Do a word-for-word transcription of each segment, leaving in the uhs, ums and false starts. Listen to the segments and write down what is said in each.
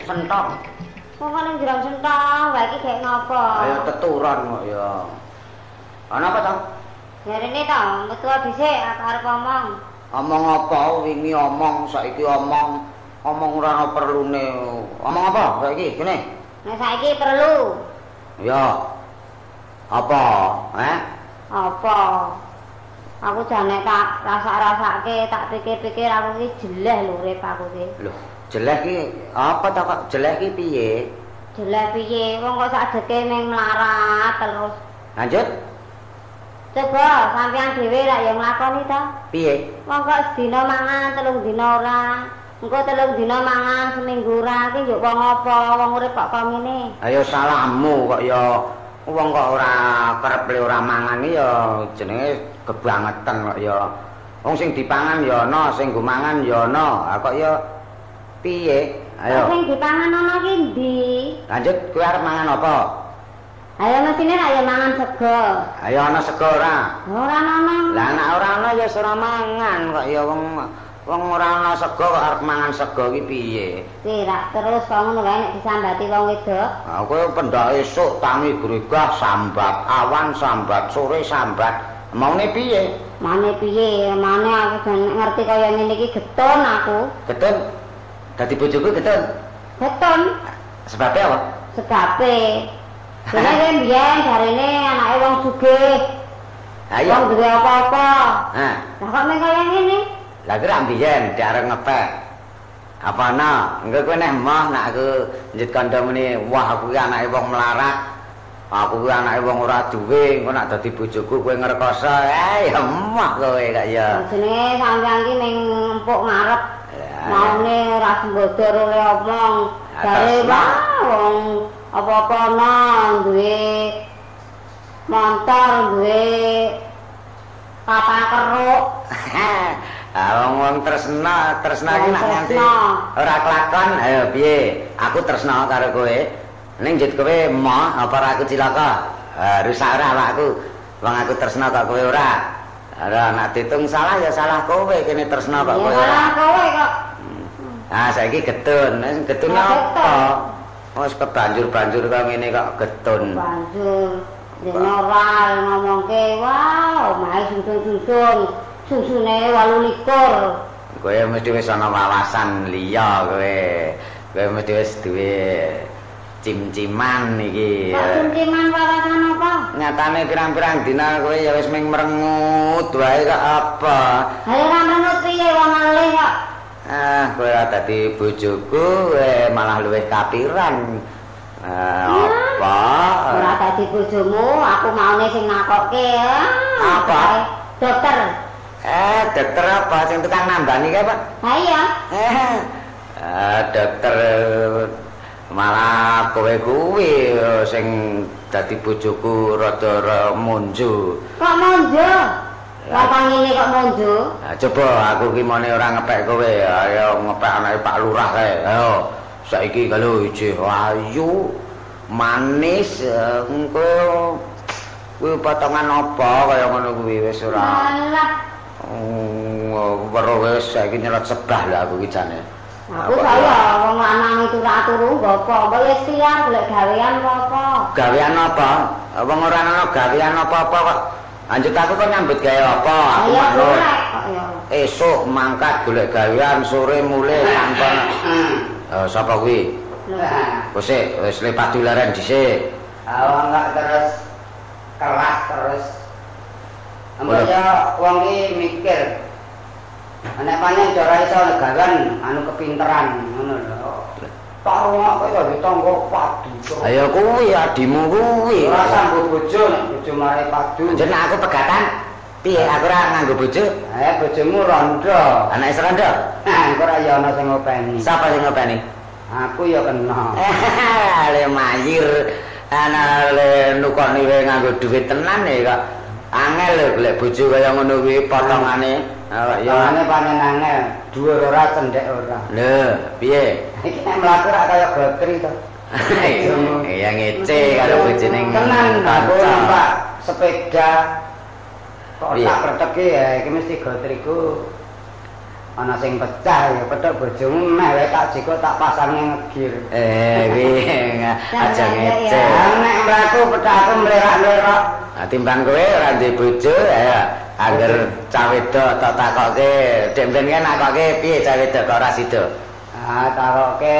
Sentong. Kok ning jero sentong, wae iki gek ngopo? Ayo teturan kok ya. Ana apa, Tong? Jarene to, metu dhisik aku arep ngomong. Omong apa? Wingi omong, saiki omong. Omong ora ana perlune. Omong apa saiki? Kene. Nek saiki perlu. Ya. Apa? Eh? Apa? Aku jane tak rasa-rasake, tak pikir-pikir aku iki jeleh lho urip aku iki. Loh, jeleh ki apa ta kok jeleh ki piye? Jeleh piye? Wong kok sadeke ming melarat terus. Lanjut. Coba sampean dhewe lak ya nglakoni ta? Piye? Wong kok sedina mangan, telung dina ora. Engko telung dina mangan, seminggu ora iki yo wong apa? Wong urip kok kok ngene. Ayo salahmu kok ya wong kok ora kerep le ora mangan iki ya jenenge kebangetan kok ya. Wong sing dipangan ya ana, sing nggo mangan ya ana. Ah kok ya piye? Ayo. Sing dipangan ana ki ndi? Lanjut, kowe arep mangan apa? Ayo mesine ra ya mangan sego. Ayo ana sego ora? Ora ana. Lah nek ora ana ya ora mangan kok ya wong wong ora ana sego kok arep mangan sego ki piye? Tirak terus kok ngono wae nek disambati wong wedok. Ah kowe pendak esuk tangi gregah sambat, awan sambat, sore sambat. Maune piye? Mane piye? Mane aku jan ngerti kaya ngene iki getun aku. Getun. Dadi bojoku getun. Getun. Sebabnya apa? Sebabe. Dene kan biyen jarene anake wong sugih. Ayo. Wong duwe apa-apa. Nah, Lah kok meng kaya ngene? lah kira mbiyen diarep ngepek. Apa ana? Engko kowe neh emoh nek aku njit kandha muni, wah aku ki anake wong melarat. Aku ki anake wong ora duwe, engko nek dadi bojoku kowe ngrekoso. Eh, emoh kowe kok ya. Jenenge sampeyan ki ning empuk ngarep. Maune ora sembodor oleh omong. Jare wah wong apa-apa ana duwe motor, duwe kapal keruk. Ah wong tresna, tresna ki nak nganti ora kelakon. Ayo piye? Aku tresna karo kowe. Ning njit kowe emoh apa ora aku cilaka? Ah rusak ora awakku. Wong aku tresna kok kowe ora. Ora nek ditung salah ya salah kowe kene tresna kok kowe ora. Salah kowe kok. Ah saiki getun. Getun apa? Wis kebanjur-banjur kok ngene kok getun. Banjur denoral ngomongke, "Wah, omahe susun-susun. Susune wolu likur." Kowe mesti wis ana wawasan liya kowe. Kowe mesti wis duwe cim-ciman iki. Kok cim-ciman wawasan apa? Nyatane pirang-pirang dina kowe ya wis ming merengut wae kok apa. Ayo ra menut piye wong alih kok. Ah, kowe dadi bojoku kowe malah luwih kapiran. Ah, apa? Ora dadi bojomu, aku maune sing nakokke. Apa? Dokter. Eh, dokter apa sing tukang nambani kae, Pak? Ha iya. Eh, ah, dokter malah kowe kuwi sing dadi bojoku rada monjo. Kok monjo? Apa ngene kok monjo? Nah, coba aku ki mone ora ngepek kowe, ayo ngepek anake Pak Lurah kae. Ayo. Saiki kalau ijih ayu, manis, engko kuwi potongan apa kaya ngono kuwi wis ora. Alah. Oh, weruh wis saiki nyelat sebah lah aku ki jane. Aku saya wong lanang itu ra turu ngopo, boleh siang golek gawean apa? Gawean apa? Wong ora ana gawean apa-apa kok. Lanjut aku kok nyambut gawe apa? Aku manut. Esuk mangkat golek gawean, sore mulai tanpa. Eh sapa kuwi? Wis wis lepas dolaran dhisik. Ah enggak terus keras terus. Ambo ya wong ki mikir. Anak panen ora iso gawean anu kepinteran ngono lho. Karo kok ya ditanggo padu. Ayo kuwi adimu kuwi. Ora sambut bojo nek bojo mare padu. Jeneng aku pegatan. Piye aku ora nganggo bojo? Eh bojomu rondo. Anake serondo. Nah, engko ora ya ana sing ngopeni. Sapa sing ngopeni? Aku ya kena. Le mayir ana le nukoni wae nganggo dhuwit tenan ya kok. Angel lho golek bojo kaya ngono kuwi potongane. Ah ya ane panen angel, dhuwur ora cendhek ora. Lho, piye? Iki nek mlaku ra kaya gotri to. Iya ngece karo bojone. Tenan aku numpak sepeda. Kok tak preteke ya iki mesti gotriku. ana sing pecah ya petuk bojomu meh wae tak jiko tak pasange ngegir. Eh kuwi aja ngece. Nek mlaku pethakku mlerak-mlerak. Nah, timbang kowe ora duwe bojo ya angger cah wedok tak takoke, Demben kan nakoke piye cah wedok kok ora sida? Ah takoke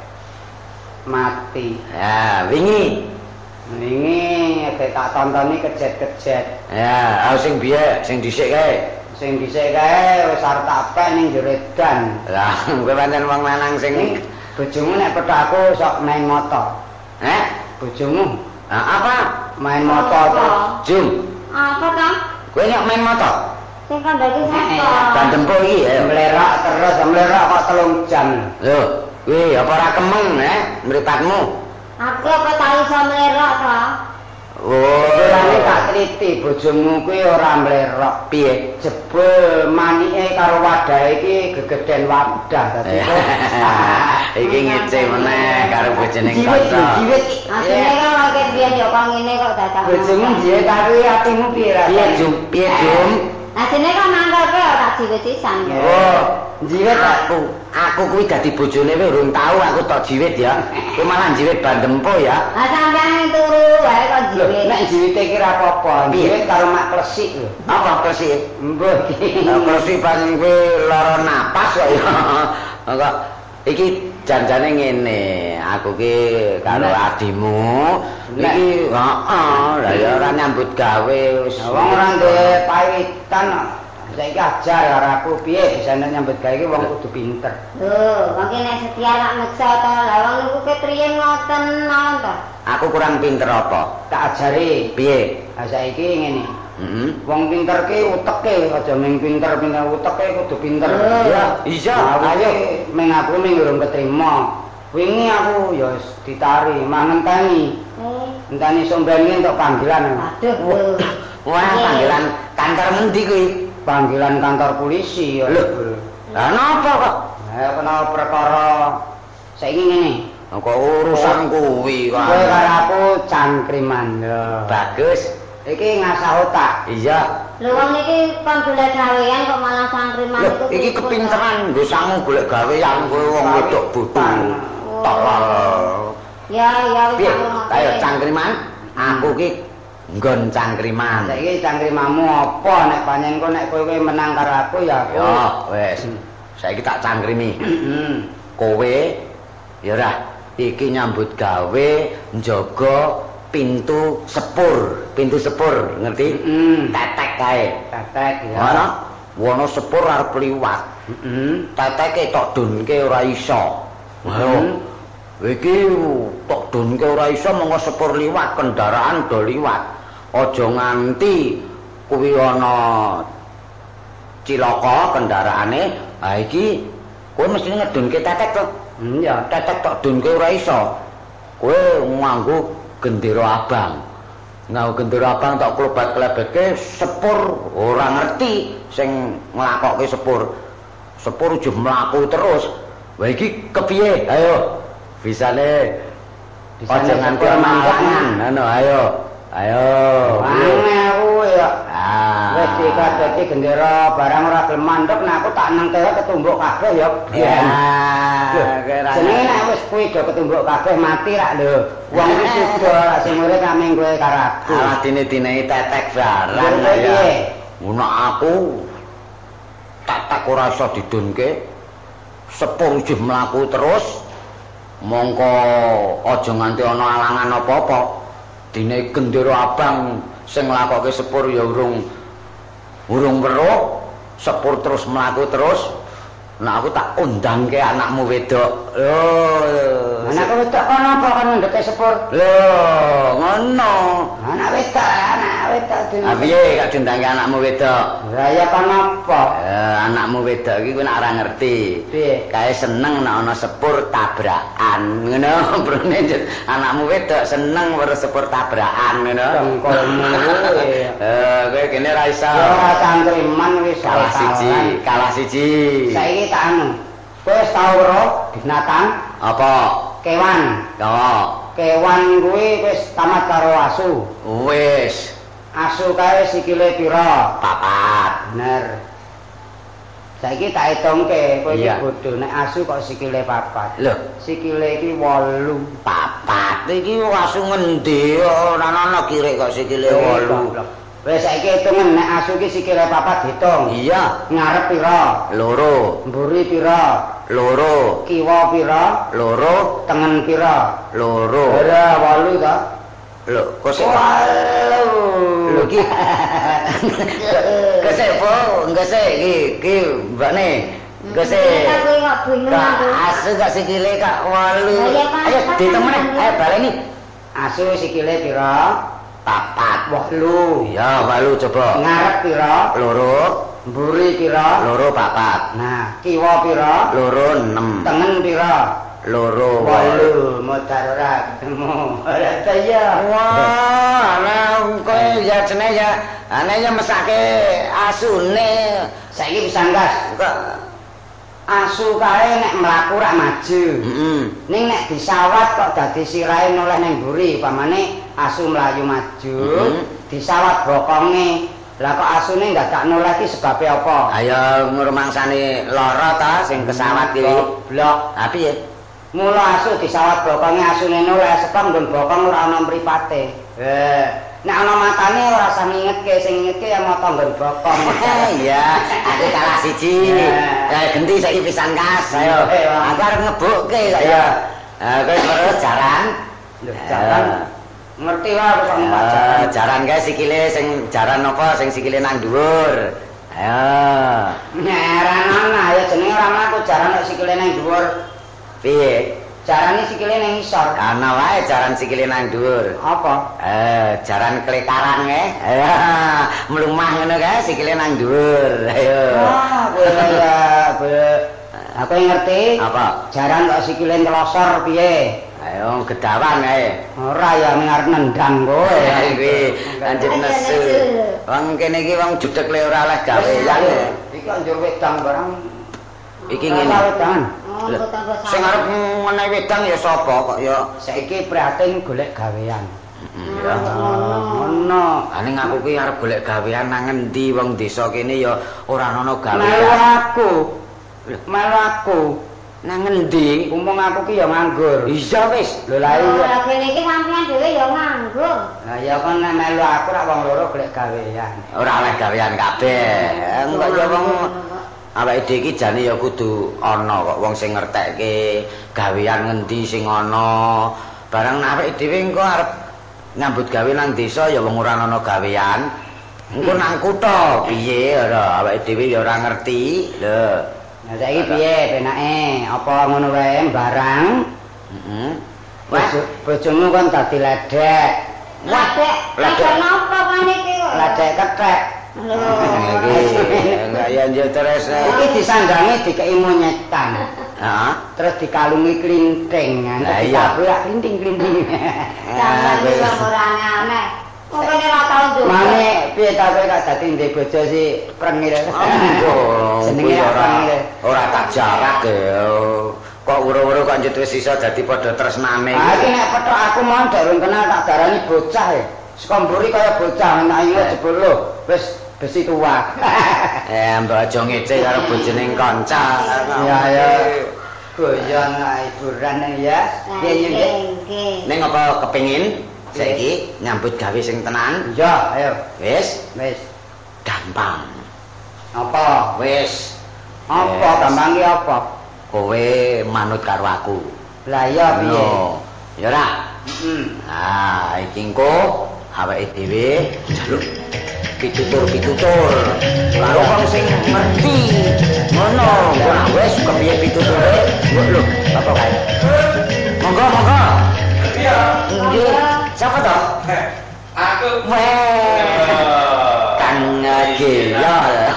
mati. Ya, wingi. Wingi nek tak tontoni kejet-kejet. Ya, aku sing biye, sing dhisik kae. Sing dhisik kae wis arep tak pek ning jero edan. Lah, kowe pancen wong lanang sing bojomu nek pethakku sok main motor. Eh, bojomu? Nah, apa? Main motor terus. Jum. Apa kan? Kowe nyok main motor? Sing kandhane sapa? Bandempo iki ya. Mlerak terus, mlerak kok telung jam. Lho, kuwi apa ora kemeng eh mripatmu? Aku apa tak iso mlerok to? Oh, Lane tak teliti bojomu kuwi ora mlerok. piye? Jebul manike karo wadahe iki gegeden wadah dadi. Iki ngece meneh karo bojone kanca. Jiwit. Asline kan lagi biyen yo kok ngene kok dadak. Bojomu jiwit tapi atimu piye ra? Piye Jum? Piye Jum? Asline kan mangkelke ora jiwit sisan yo. Oh, jiwit Aku, aku kuwi dadi bojone kowe urung tau aku tok jiwit ya. Kowe malah jiwit bandempo ya. Lah sampeyan turu wae kok Lho, jiwit. nek jiwite iki ra apa-apa. Piye? Jiwit karo mak klesik lho. Apa klesik? Mbuh iki. Lah klesik pancen kowe lara napas kok ya. Kok iki janjane ngene, aku ki karo adimu iki heeh, lah ya ora nyambut gawe wis Wong ora duwe pawitan. Saiki ajar karo aku piye bisa nyambut gawe iki wong kudu pinter. Lho, mangke nek setia tak meksa to. Lah wong niku ketriyen ngoten mawon to. aku kurang pinter apa? Tak ajari. Piye? Lah saiki ngene. Heeh. Wong pinter ki uteke aja mung pinter-pinter uteke kudu pinter. Iya, iya. Ayo ming aku ming urung ketrima. Wingi aku ya wis ditari mangenteni. Eh, Enteni sombengi entuk panggilan. aduh. Wah, panggilan kantor endi kuwi? Panggilan kantor polisi ya. Lho. Lah napa kok? Lah kena perkara saiki ngene. Kok urusan kuwi kok. Kowe karo aku cangkriman. Lho. Bagus. Iki ngasah otak. Iya. Lho wong niki kon golek gawean kok malah sangkriman Loh, iki kepinteran nggo sangu golek gawean kowe wong wedok butuh. Tolol. Ya, ya wis Piye? aku Ayo cangkriman. Aku ki nggon cangkriman. Saiki cangkrimamu apa nek panjen kok nek kowe menang karo aku ya aku. Yo, wis. Saiki tak cangkrimi. Heeh. Kowe ya ora iki nyambut gawe njaga pintu sepur, pintu sepur, ngerti? Heeh. Tetek kae. Tetek ya. Ana wono sepur arep liwat. Heeh. Teteke tok dunke ora iso. Ayo. Iki tok dunke ora iso monggo sepur liwat, kendaraan do liwat. Aja nganti kuwi ana cilaka kendaraane. Ha iki kowe mesti ngedunke tetek to. Hmm ya. Tetek tok dunke ora iso. Kowe nganggo gendera abang. Nganggo gendera abang tok klobat-klebetke sepur ora ngerti sing nglakokke sepur. Sepur ujug mlaku terus. Wah iki kepiye? Ayo. Bisane aja nganti manjangan. Ngono ayo. Ayo. Wange aku ya. Ah. Wis dikadeti gendera barang ora gelem mandek nek aku tak nang tewe ketumbuk kabeh ya. Ya. Jenenge nek wis kuwi do ketumbuk kabeh mati rak lho. Wong iki sudah sing urip kaming kowe karo aku. Alah dine-dine tetek barang Lha ya. piye? Ngono aku tak ora iso didunke. Sepur ujug mlaku terus. Mongko aja nganti ana alangan apa-apa. Dine gendera abang sing nglakokke sepur ya urung urung weruh, sepur terus mlaku terus. Nah aku tak undangke anakmu wedok. Lho, Anakku wedok kono apa kon ndeke sepur? lho, ngono. Anak wedok, anak wedok dene. Ah piye gak diundangke anakmu wedok? Lah ya kon apa? Eh, anakmu wedok iki kowe nek ora ngerti. Piye? Kae seneng nek ana sepur tabrakan, ngono. Brone anakmu wedok seneng weruh sepur tabrakan, ngono. Dengkulmu kuwi. Eh, kowe kene ra iso. Ora cangkriman wis Kalah siji, kalah siji. Saiki tak anu. Kowe wis tau weruh binatang Apa? kewan. Yo, Kewan kuwi wis tamat karo asu. wis Asu kae sikile pira? papat. Bener. Saiki tak hitungke, kowe iki Iya. bodho nek asu kok sikile papat. Lho, Sikile iki wolu. papat iki asu ngendi ora ana kirek kok sikile wolu. Wis saiki hitungen nek asu iki sikile papat hitung. Iya, Ngarep pira? loro, Mburi pira? loro, Kiwa pira? loro, Tengen pira? loro. Ora wolu to. Lho, kok sik Walu. lho iki. Kok sik po, enggak sik iki iki mbakne. Kok sik. Aku kok bingung aku. Asu gak sikile kak wolu. Ayo, Pak, Ayo Pak, dihitung meneh. Pak. Ayo baleni. Asu sikile pira? Papat. Wolu. Ya, walu coba. Ngarep pira? Loro, Mburi pira? loro papat. Nah, kiwa pira? Loro enam. Tengen pira? Loro Wolu, modar ora ketemu. Ora saya. Wah, ana kowe ya jenenge ya ana ya mesake asune. Saiki pisan gas. Kok Asu kae nek mlaku rak maju. heeh. Ning nek disawat kok dadi sirahe noleh ning mburi, pamane asu mlayu maju, Mhm. disawat bokonge. Lah kok asune dadak noleh ki sebabe apa? Ayo ngrumangsani lara ta sing kesawat iki. Goblok. Ha piye? Mula asu disawat bokonge asune noleh saka nggon bokong ora ana mripate. Eh, nek ana matane ora usah ngingetke, sing ngingetke ya mata nggon bokong. Iya, aku kalah siji. Ya genti saiki pisan kas. Ayo. Ayo. Aku arep ngebukke kok Iya. ya. Eh kowe terus jaran. Lho, jaran. Ngerti lah aku sak numpak Eh, jaran. jaran kae sikile sing jaran apa sing sikile nang dhuwur. Ayo. Nek ora ana ya jenenge ora mlaku jaran nek sikile nang dhuwur. Piye? Jarane sikile nang isor. Ana wae jaran sikile nang dhuwur. Apa? Eh, jaran klekaran kae. Ayo, mlumah ngono kae sikile nang dhuwur. Ayo. Wah, kowe ya, kowe. Aku ngerti. Apa? Jaran kok sikile ngelosor piye? Ayo gedawan kae. Ora ya ngarep nendang kowe. Iki lanjut nesu. Wong kene iki wong judhek le ora oleh gawean. Iki kok njur wedang barang. Iki Ora ngene. wedangan. Oh, tetangga Sing arep menehi wedang ya sapa kok ya. Saiki prihatin golek gawean. Ya. Ngono. Aning aku ki arep golek gawean nang endi wong desa kene ya ora ana Melu gawean. aku. Melu aku. Nang endi? Umum aku ki ya nganggur. Iya wis. Lho la iya. Ora kene iki sampean dhewe ya nganggur. Lah ya kon nek melu aku rak wong loro golek gawean. Ora oleh gawean kabeh. Engko ya wong awake dhewe iki jane ya kudu ana kok wong sing ngertekke gawean ngendi sing ana. Barang awake dhewe engko arep nyambut gawe nang desa ya wong ora ana gawean. Engko nang kutha piye ora awake dhewe ya ora ngerti. Lho. Nah saiki piye penake? Apa ngono wae barang? Heeh. Bojo- Bojomu kan dadi ledek. Ledek, ledek napa kan iki kok? Ledek kethek. Lho. Iki enggak ya yo terus. Iki disandangi dikei monyetan. Heeh. Terus dikalungi klinting. Lah Nanti iya. ditaburak klinting-klinting. Sampeyan iki wong ora aneh. Kok kene ora tau njogo. Mane piye ta kowe gak dadi ndek bojo si prengir. Oh, Jenenge ora prengir. ora tak jarak ya. Kok uro-uro kok njut wis iso dadi padha tresnane. Ah iki nek petok aku mau durung kenal tak darani bocah e. Saka mburi kaya bocah nek ayo jebul lho. Wis besi tua. Eh, mbok aja ngece karo bojone kanca. Ya ya. Goyang hiburan ya. Piye yo Dik? Nggih. Ning apa kepengin saiki nyambut gawe sing tenan? Ya, ayo. Wis Wis. gampang. Apa? Wis. Apa Yes. gampang ki apa? Kowe manut karo aku. Lah iya piye? No. Ya ora? Heeh. Ah, iki engko awake dhewe njaluk pitutur-pitutur karo wong sing ngerti. Ngono, ora wis kepiye pituture? Lho, apa kae? Monggo, monggo. Iya. Nggih. Siapa to? Aku. Weh. Kang Gila.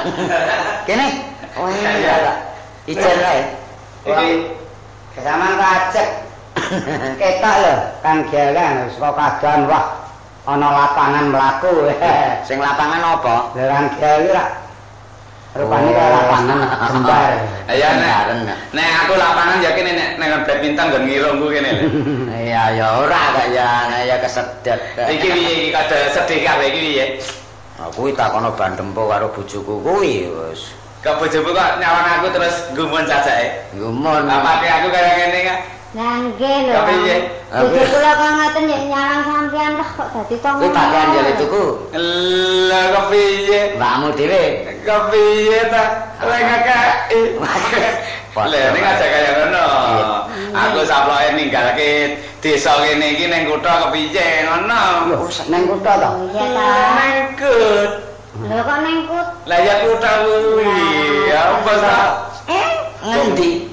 Kene. Oh iya. Ijen wae. Iki Kesamaan kacek. Ketok lho, Kang Geleng saka kadan wah ana lapangan mlaku. Sing lapangan apa? Lha Kang Geleng rak rupane kaya lapangan jembar. ya nek Jembar. nek aku lapangan ya kene nek nek badminton nggon ngirungku kene lho. Iya ya ora kok ya, nah ya kesedet. Iki piye iki kada sedih kabeh iki piye? Aku kuwi takono bandempo karo bojoku kuwi wis. Kok bojomu kok nyawan aku terus gumun cacake? Gumun. Apake aku kaya ngene kan? Nangge lho. Kepiye? Bojo kula kok ngoten nek nyalang sampean kok dadi kok. Kuwi pakaian jale tuku. Lah kepiye? Mbakmu dhewe. Kepiye ta? Lek ngakei. Lah ning aja kaya ngono. Aku saploke ninggalke desa kene iki ning kutha kepiye ngono. Nang kutha to? Iya ta. Nang kut. Lho kok ning kut. Lah ya kutha kuwi. Apa ta? Eh, Ngendi?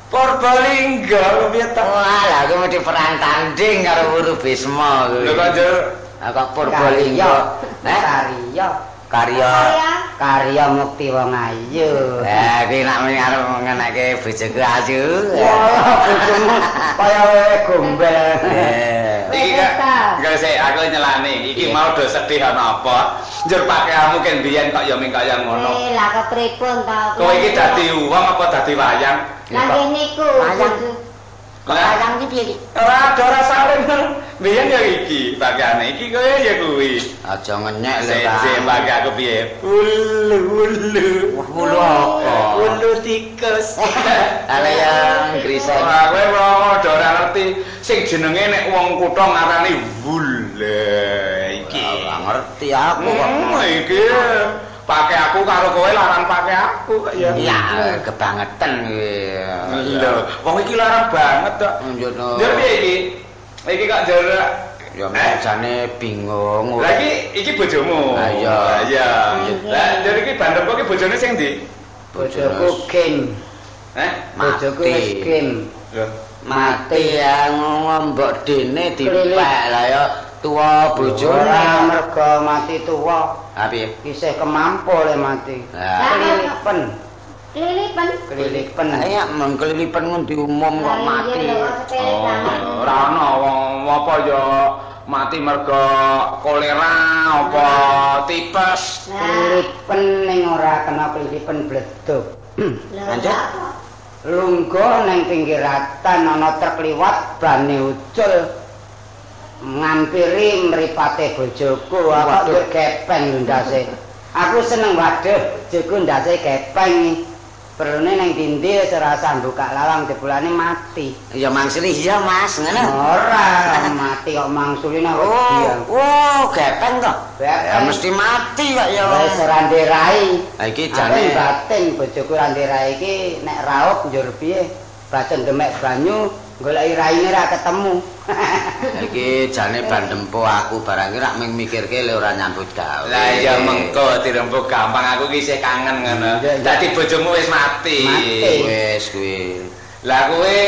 Purbalingga piye ta? Wah, lah aku mesti perang tanding karo Wuru Bisma kuwi. Lho kok Jur? Ah kok Purbalingga. Eh, Karya. karya Karya mukti wong ayu. eh kuwi nak muni arep ngeneke bojoku ayu. Wah, bojomu kaya wewe gombel. Eh. Iki gak gak sik aku nyelani. Iki mau do sedih ana apa? Njur pakaianmu ken biyen kok ya ming kaya ngono. Eh, lah kepripun ta? Kowe iki dadi wong apa dadi wayang? Lah nggih niku. Wayang. Kok Lah. wayang iki piye iki? Ora ada ora salin. Biyen ya iki, pakaiane iki kowe ya kuwi. Aja ngenyek lho, Sik Kak. sik pakai aku piye? Ulu ulu. Ulu apa? Ulu tikus. Ala yang grisek. Wah, kowe ora ora ngerti sing jenenge nek wong kutha ngarani wul. Iki. Ora ngerti aku kok. Hmm, iki pakai aku karo kowe larang pakai aku kok ya. Iya, kebangetan kuwi. Lho, wong iki larang banget kok. Njono. Njur piye iki? Iki kok njur Ya jane bingung. Lah iki iki bojomu. Lah iya. Lah iya. Lah njur iki bandepku iki bojone sing ndi? Bojoku game. Eh? Bojoku Mati. wis game. Lho. Mati ya ngombok dene dipek lah ya tuwa bojone. Ora mergo mati tuwa. Ha piye? Isih kemampu le mati. Lah Kelilipen, Lilipen. kelilipen. ya mengkelilipen ngendi umum kok mati. Oh, ora ana wong apa ya mati mergo kolera apa tipes. Kelilipen ning ora kena kelilipen bledug. Lanjut. Lungguh ning pinggiratan ana truk liwat bane ucul. Ngampiri mripate bojoku, aku njur gepeng ndase. Aku seneng waduh, bojoku ndase gepeng. Perlune ning dindi serasa buka lawang jebulane mati. Ya mangsuli iya Mas, ngono. Ora mati kok mangsuli nang Oh, wedi. oh, gepeng to. Gepeng. Ya mesti mati kok ya. Wis rande rai. Ha iki Jane jane batin bojoku rande rai iki nek raup njur piye? Bacen demek banyu goleki raine ra ketemu. iki jane bandempo aku barang iki rak ming mikirke le ora nyambut gawe. Lah iya mengko dirembuk gampang aku ki isih kangen ngono. Iya, iya. Dadi bojomu wis mati. Mati. Wis kuwi. Lah kowe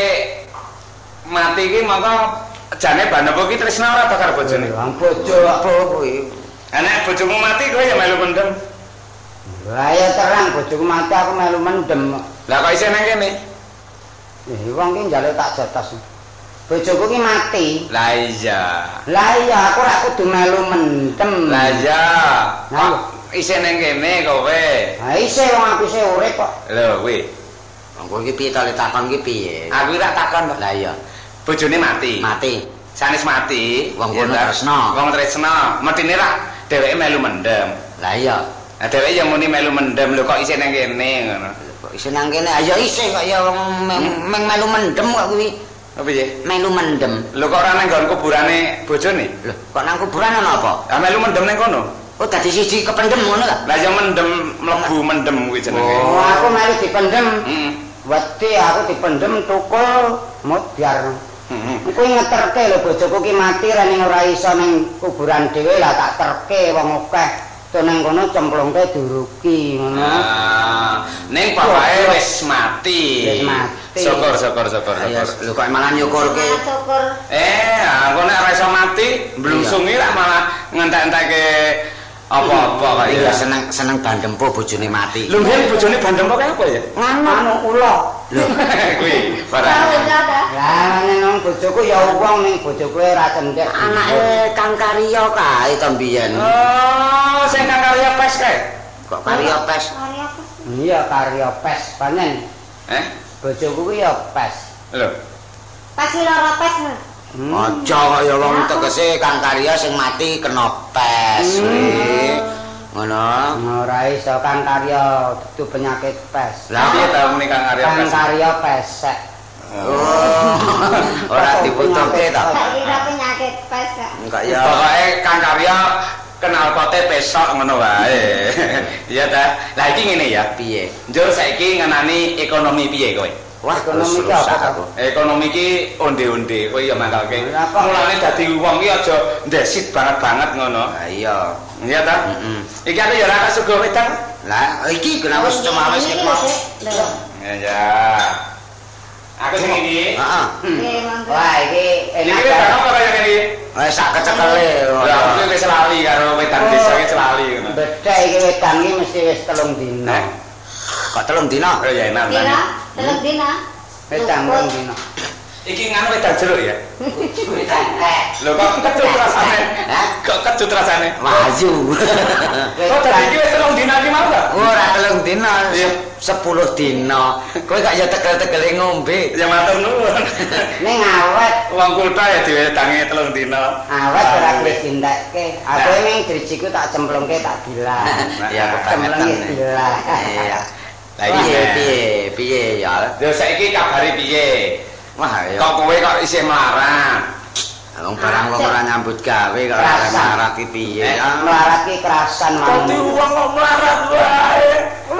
mati ki mongko jane bandempo ki tresna ora to karo bojone? Wong bojo Apa kuwi? Nek bojomu mati kowe ya melu mendem. Lah ya terang bojoku mati aku melu mendem. Lah kok isih nang kene? Eh wong ki njaluk tak jotos. Bojoku ki mati. Lah iya. Lah iya aku ra kudu melu mendem. Lah iya. Nah. Kok isih nang kene kowe? Ha isih wong aku isih urip kok. Lho kuwi. Wong kowe iki piye to le takon iki piye? Aku ora takon. Lah iya, Bojone mati. mati. Sanes mati. Wong Ya kono ta? tresna. Wong tresna. Medine ra dheweke melu mendem. Lah iya. Nah dheweke ya muni melu mendem lho kok isih nang kene ngono. Kok isih nang kene? Ah ya isih kok ya wong meng meng melu mendem kok kuwi. Apa piye? Melu mendem. Lho kok ora nang nggon kuburane bojone? Lho, kok nang kuburan ana apa? Ah melu mendem ning kono. Oh dadi siji kependem ngono ta? Lah ya mendem mlebu mendem kuwi jenenge. Oh, aku melu dipendem. Heeh. Wedi aku dipendem tukul mudhar. Heeh. Kuwi ngeterke lho bojoku ki mati ra ning ora iso ning kuburan dhewe lah tak terke wong akeh. To nang kono cemplungke duruki ngono. Ah, ning bapake wis mati. Wis mati. Syukur syukur syukur Ya syukur. lho kok malah nyukurke. Syukur. Eh, aku nek ora iso mati, blungsungi lah malah ngentek-enteke apa-apa kok Iya iya. seneng seneng bandempo bojone mati. Lho mbiyen bojone bandem kok apa ya? Anu ula. Lho, Kuwi Tahu barang. enggak ta? Lah ning bojoku ya wong ning bojoku ora cendhek. anake Kang Karya kae to mbiyen. Oh, sing kang karya pes kae. Kok Karya pes? Karya apa? Iya karya pes panen. Eh? Bojoku ki ya pes. Lho. Pasti lara pes. Mas. Hmm. Aja kok ya wong tegese Kang Karya sing mati kena pes. Hmm. kuwi. Ngono. Ora iso Kang Karya dudu penyakit pes. Lah piye ta muni Kang Arya? Kang Karya pesek. Oh. Ora dibutuhke ta. Saiki ra penyakit pes kak. Enggak Ya ya. pokoke Kang Karya kenal pote besok ngono wae. Iya ta. Lah iki ngene ya. Piye? Njur saiki ngenani ekonomi piye kowe? Wah, Ekonomi terus ki rusak apa, aku. Ekonomi ki onde-onde kowe ya mangkalke. Kenapa? Mulane dadi wong ki aja ndesit banget-banget ngono. Lah iya. Iya ta? Heeh. Iki aku ya ora sugo wedang. Lah iki kenapa wis cuma wis Ini ketmu? lho, Lho. Ya ya. Aku sing iki. Heeh. Nggih, monggo. Wah, iki Iki enak wedang ya. apa kaya ngene iki? Wis sak kecekele. Lah aku wis lali karo wedang desa iki lali ngono. Bedhek iki wedang iki mesti wis telung dina. Eh? Kok telung dina? Oh ya enak. Pira? Telung dina. Wedang telung dina. Iki nganu wedang jeruk ya? Wedang eh. Lho kok kecut rasane? Hah? Kok kecut rasane? Maju. Kok dadi iki wis telung dina iki mau ta? Ora telung dina, Iya. sepuluh dina. Kowe gak ya tegel-tegele ngombe. Ya matur nuwun. Ning awet, Wong kutha ya diwedangi telung dina. awet ora kuwi dintekke. Aku ning drijiku tak cemplungke tak bilah. Ya kebangetan. Cemplungke bilah. Iya. Lah Wah, piye eh. piye piye ya. Lho saiki kabare piye? Wah ya. Kok kowe kok isih melarat? Wong barang wong ora nyambut gawe kok ora Kerasan. marat iki piye Eh, ya. Melarat ki kerasan Dadi wae. wong kok melarat wae.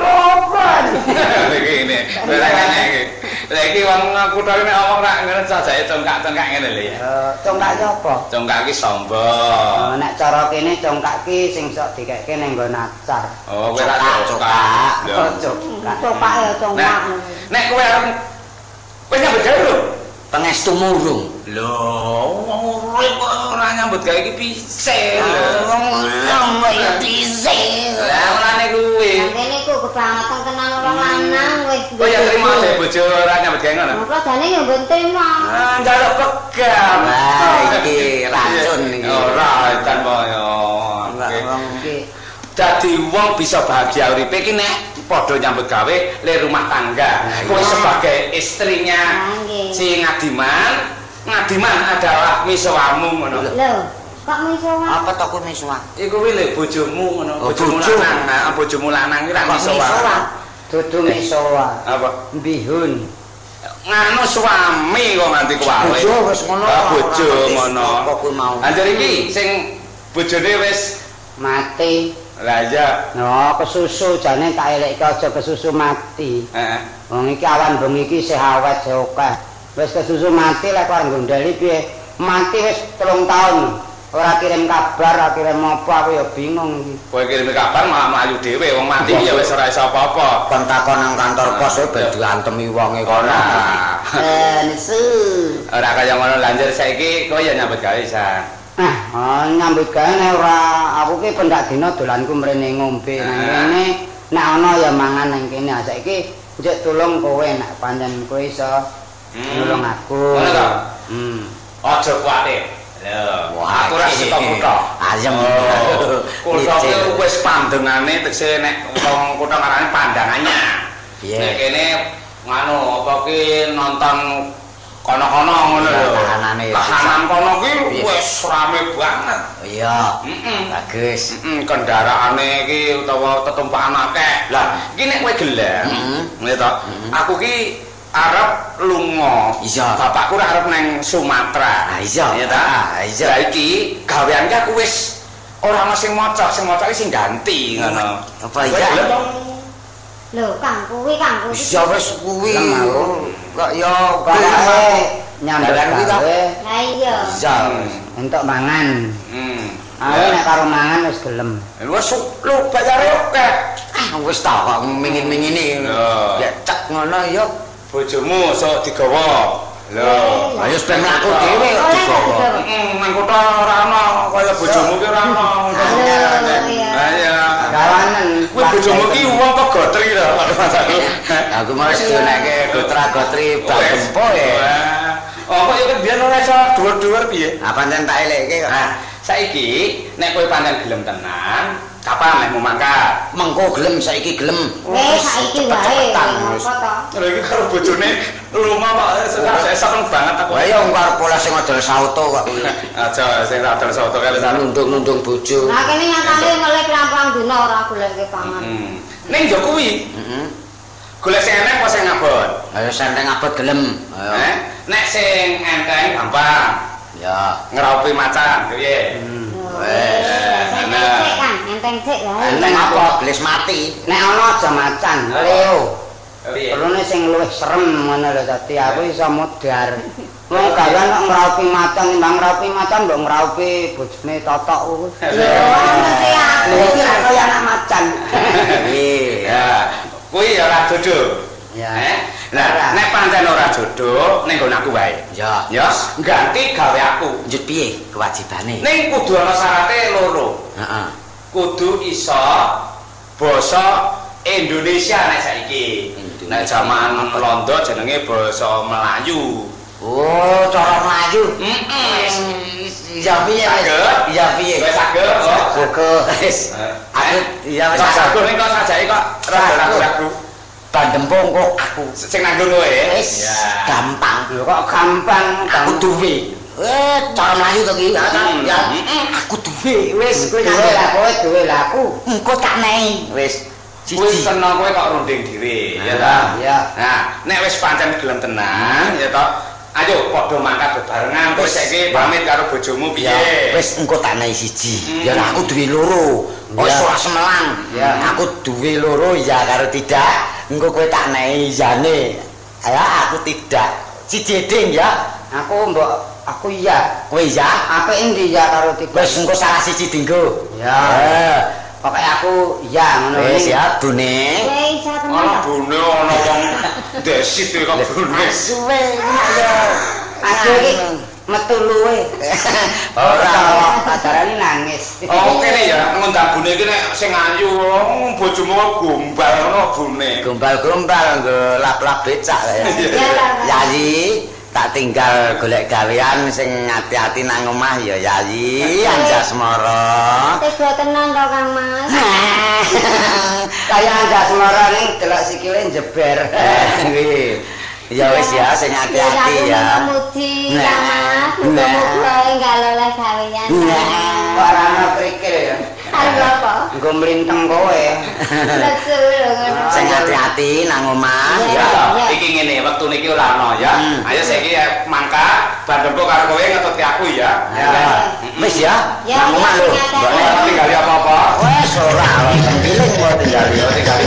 Loban. Iki ini, berangane iki. Lah iki wong kutha iki nek omong rak ngene sajake congkak-congkak ngene lho ya. Eh, Congkak ki apa? Congkak iki Eh, sombong. Nek cara kene congkak ki sing sok dikekke ning nggon acar. Oh, kowe tak Congkak, congkak. Oh, congkak. Copak ya congkak. Nah, nek kowe arep kowe nyambut gawe lho. Pengestu murung. Lho, wong urip kok ora nyambut gawe iki piye lho. Wong lama ya piye. Lah mulane kuwi. Yang kene ku kebangetan kenal orang lanang wis. Oh ya terima deh bojo ora nyambut gawe ngono. Mengko jane yo nggon terima. Ah, njaluk pegam. Wah, iki racun iki. Ora edan moyo. Enggak, wong Iki Dadi wong bisa bahagia uripe iki nek padha nyambut gawe le rumah tangga. Nah, Kowe iya. sebagai istrinya Nah, nggih. si Ngadiman, Ngadiman adalah misoamu ngono. Lho, kok miso wae? apa to kuwi misuwah? Iku kuwi lho bojomu ngono, Oh, bojomu bojo. lanang, heeh, bojomu lanang iki ra Kok misoa. misoa? dudu misoa. Apa? Bihun. Nganu suami kok nganti kuwale. Bojo wis ngono. Ah, bojo Ora ngerti ngono. apa kuwi mau. Anjir iki sing bojone wis Mati. lah ya. No, kesusu jane tak elekke aja kesusu mati. Heeh. Wong iki awan bengi iki isih awet isih akeh. Wis kesusu mati lek karo gondeli piye? Mati wis telung taun. Ora kirim kabar, ora kirim apa aku ya bingung iki. Kowe kirim kabar malah mlayu dhewe wong mati ya wis ora iso apa-apa. Kon takon nang kantor pos ben diantemi wonge kono. Ora. Eh, nesu. Ora kaya ngono lanjut saiki kowe ya nyambut gawe sa. Nah, oh, nyambut gawe nek ora aku ki pendak dina dolanku mrene ngombe nang kene. Nek ana ya mangan nang kene. Saiki njek tulung kowe nek pancen kowe iso nulung aku. Ngono to? Hmm. Aja kuwatir. Lho, aku ora suka kutha. Ayem. Oh, kutha Licin. ki wis pandengane tegese nek wong kutha ngarane pandangannya. Piye? Nek kene nganu apa ki nonton kono-kono ngono lho. Kahanane. Kahanan kono ki Piye? wis rame banget. Iya. Heeh. Bagus. Heeh, kendaraane iki utawa tetumpakan akeh. Lah, iki nek kowe gelem, Mm. ngene to. Aku ki arep lunga. Iya. Bapakku ora arep nang Sumatera. Ah, iya. Ya ta? Ah, iya. Lah iki gaweanku aku wis ora ana sing maca, sing maca iki sing ganti ngono. Apa Kowe iya? gelem to? Lho, Kang, kuwi Kang, kuwi. Iya wis kuwi. Lem aku. Kok ya Kae nyambut Dalan kuwi, Kak. gawe Lah iya. Iya. entuk mangan. Hmm. Aku nek karo mangan wis gelem. Wis lu bayare oke. Ah wis ta kok mingin-mingini. Lho. Ya cek ngono ya. Bojomu sok digawa. Lho. Ayo ben aku dhewe kok digawa. Heeh, nang kutha ora ana kaya bojomu ki ora ana. iya. Iya. Kawanen. Kuwi bojomu ki wong kok gotri lho pada masaku. Aku mau dionekke gotra-gotri bal gempo ya. Oh, kok iki biyen ora iso dhuwur-dhuwur piye? Nah pancen tak elekke kok. Nah, saiki nek kowe pancen gelem tenan, Kapan meh mau mangkat? Mengko gelem saiki gelem. Wis saiki wae. Apa to? Lha iki karo bojone luma kok saya seneng banget aku. Lah ya wong arep pola sing adol sauto kok kuwi. Aja sing adol sauto kali nundung-nundung bojo. Lah kene nyatane melek rampang dina ora goleke pangan. Heeh. Ning yo kuwi. Heeh. Golek sing enteng apa sing abot? Ayo senteng abot gelem. Ayo. Eh, nek sing enteng gampang. Ya, Ngeraupi macan piye? wes. Enteng sik kan, enteng sik ya. Enteng apa gelis mati. Nek ana aja macan, Leo. Piye? Perlune sing luwih serem ngono lho dadi aku iso mudhar. Wong gawean kok ngraupi macan timbang ngraupi macan mbok ngraupi bojone totok kuwi. Lho, mesti aku. Lha iki kaya anak macan. Iya. Kuwi ya ora jodoh. Ya. Eh, nah, nek pancen ora jodoh ning nggon aku wae. Ya. Ya, ganti gawe aku. Lanjut piye kewajibane? Ning kudu ana syaraté loro. Heeh. Kudu iso basa Indonesia nek saiki. Nek zaman Londo jenenge basa Melayu. Oh, cara Melayu. Heeh. Ya piye? Saged? Ya piye? Wis saged kok. Saged. Wis. Aku ya wis saged ning kok sajake kok rada ragu-ragu. Bandempung kok aku. Sing nanggung kowe. Wis gampang. Lho kok gampang Aku duwe. Eh, cara Melayu to ki. Ya, aku duwe. Wis kowe duwe lah kowe duwe lah aku. engko tak nehi. Wis. Wis kena kowe kok runding dhewe, ya ta? Ya. Nah, nek wis pancen gelem tenan, ya ta? Ayo padha mangkat bebarengan. Kowe saiki pamit karo bojomu piye? Wis engko tak nehi siji. Ya aku duwe loro. Wis ora semelang. Aku duwe loro ya karo tidak. Engko kowe tak nehi jane. Ya aku tidak. Siji ding ya. Aku mbok aku iya. Kowe ya. Apik endi ya karo tiga. Wis engko salah siji dinggo. Ya. Pokoke aku iya ngono. Wis ya bune. Wis iso tenan. Ana bune ana wong desit kok bune. Suwe ya. Aduh iki metu luwe. Ora. Pacarane nangis. Oh, kene ya ngundang bune iki nek sing ayu wong bojomu kok gombal ngono bune. Gombal-gombal nggo lap-lap becak ya. Yayi tak tinggal golek gawean sing ati-ati nang omah ya Yayi Anjasmara. Tega tenan to Kang Mas. Kaya Anjasmara ning delok sikile jeber. Ya wis ya sing ati-ati ya. Mugi Kang Mas, muga-muga enggak lolos gawean. Kok ora ana krikil ya. Arep apa? Nggo mlinteng kowe. Betul ngono. Sing ati-ati nang omah ya. Ya, iki ngene, wektu niki ora ana ya. Ayo saiki mangkat bandempo karo kowe ngetutke aku ya. Ya. Wis ya. Nang omah lho. Mbok tinggal apa-apa. Wes ora, wis piling kok tinggal yo tinggal